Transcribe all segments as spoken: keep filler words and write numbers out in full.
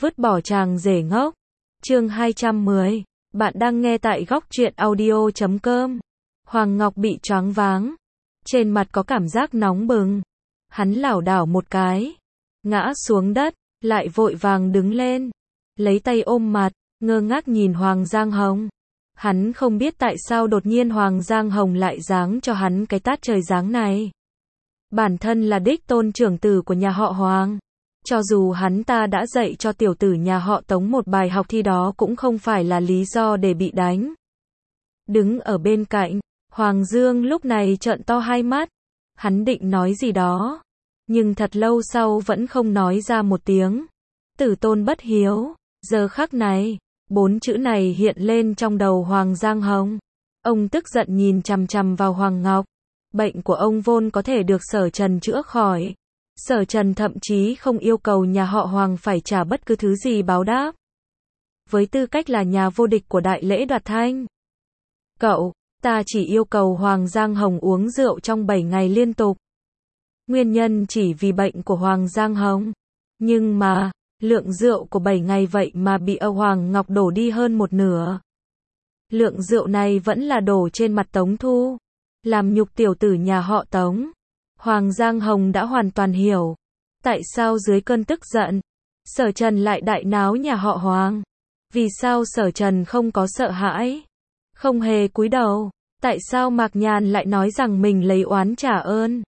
Vứt bỏ chàng rể ngốc. Chương hai trăm mười. Bạn đang nghe tại góc truyện audio chấm com. Hoàng Ngọc bị choáng váng. Trên mặt có cảm giác nóng bừng. Hắn lảo đảo một cái. Ngã xuống đất, lại vội vàng đứng lên. Lấy tay ôm mặt, ngơ ngác nhìn Hoàng Giang Hồng. Hắn không biết tại sao đột nhiên Hoàng Giang Hồng lại giáng cho hắn cái tát trời giáng này. Bản thân là đích tôn trưởng tử của nhà họ Hoàng. Cho dù hắn ta đã dạy cho tiểu tử nhà họ Tống một bài học thì đó cũng không phải là lý do để bị đánh. Đứng ở bên cạnh, Hoàng Dương lúc này trợn to hai mắt. Hắn định nói gì đó, nhưng thật lâu sau vẫn không nói ra một tiếng. Tử tôn bất hiếu, giờ khắc này, bốn chữ này hiện lên trong đầu Hoàng Giang Hồng. Ông tức giận nhìn chằm chằm vào Hoàng Ngọc. Bệnh của ông vốn có thể được Sở Trần chữa khỏi. Sở Trần thậm chí không yêu cầu nhà họ Hoàng phải trả bất cứ thứ gì báo đáp. Với tư cách là nhà vô địch của đại lễ đoạt thanh. Cậu, ta chỉ yêu cầu Hoàng Giang Hồng uống rượu trong bảy ngày liên tục. Nguyên nhân chỉ vì bệnh của Hoàng Giang Hồng. Nhưng mà, lượng rượu của bảy ngày vậy mà bị ở Hoàng Ngọc đổ đi hơn một nửa. Lượng rượu này vẫn là đổ trên mặt Tống Thu. Làm nhục tiểu tử nhà họ Tống. Hoàng Giang Hồng đã hoàn toàn hiểu. Tại sao dưới cơn tức giận, Sở Trần lại đại náo nhà họ Hoàng? Vì sao Sở Trần không có sợ hãi? Không hề cúi đầu? Tại sao Mạc Nhàn lại nói rằng mình lấy oán trả ơn?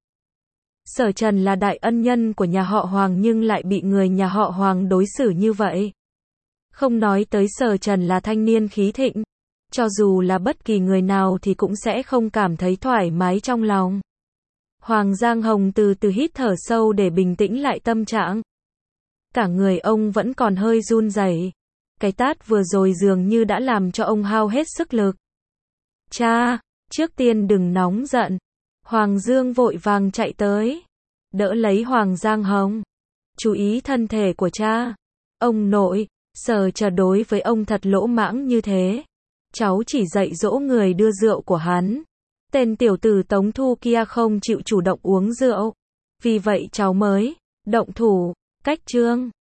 Sở Trần là đại ân nhân của nhà họ Hoàng nhưng lại bị người nhà họ Hoàng đối xử như vậy. Không nói tới Sở Trần là thanh niên khí thịnh. Cho dù là bất kỳ người nào thì cũng sẽ không cảm thấy thoải mái trong lòng. Hoàng Giang Hồng từ từ hít thở sâu để bình tĩnh lại tâm trạng. Cả người ông vẫn còn hơi run rẩy. Cái tát vừa rồi dường như đã làm cho ông hao hết sức lực. Cha, trước tiên đừng nóng giận. Hoàng Dương vội vàng chạy tới. Đỡ lấy Hoàng Giang Hồng. Chú ý thân thể của cha. Ông nội, Sở Trần đối với ông thật lỗ mãng như thế. Cháu chỉ dạy dỗ người đưa rượu của hắn. Tên tiểu tử Tống Thu kia không chịu chủ động uống rượu. Vì vậy cháu mới động thủ. Cách chương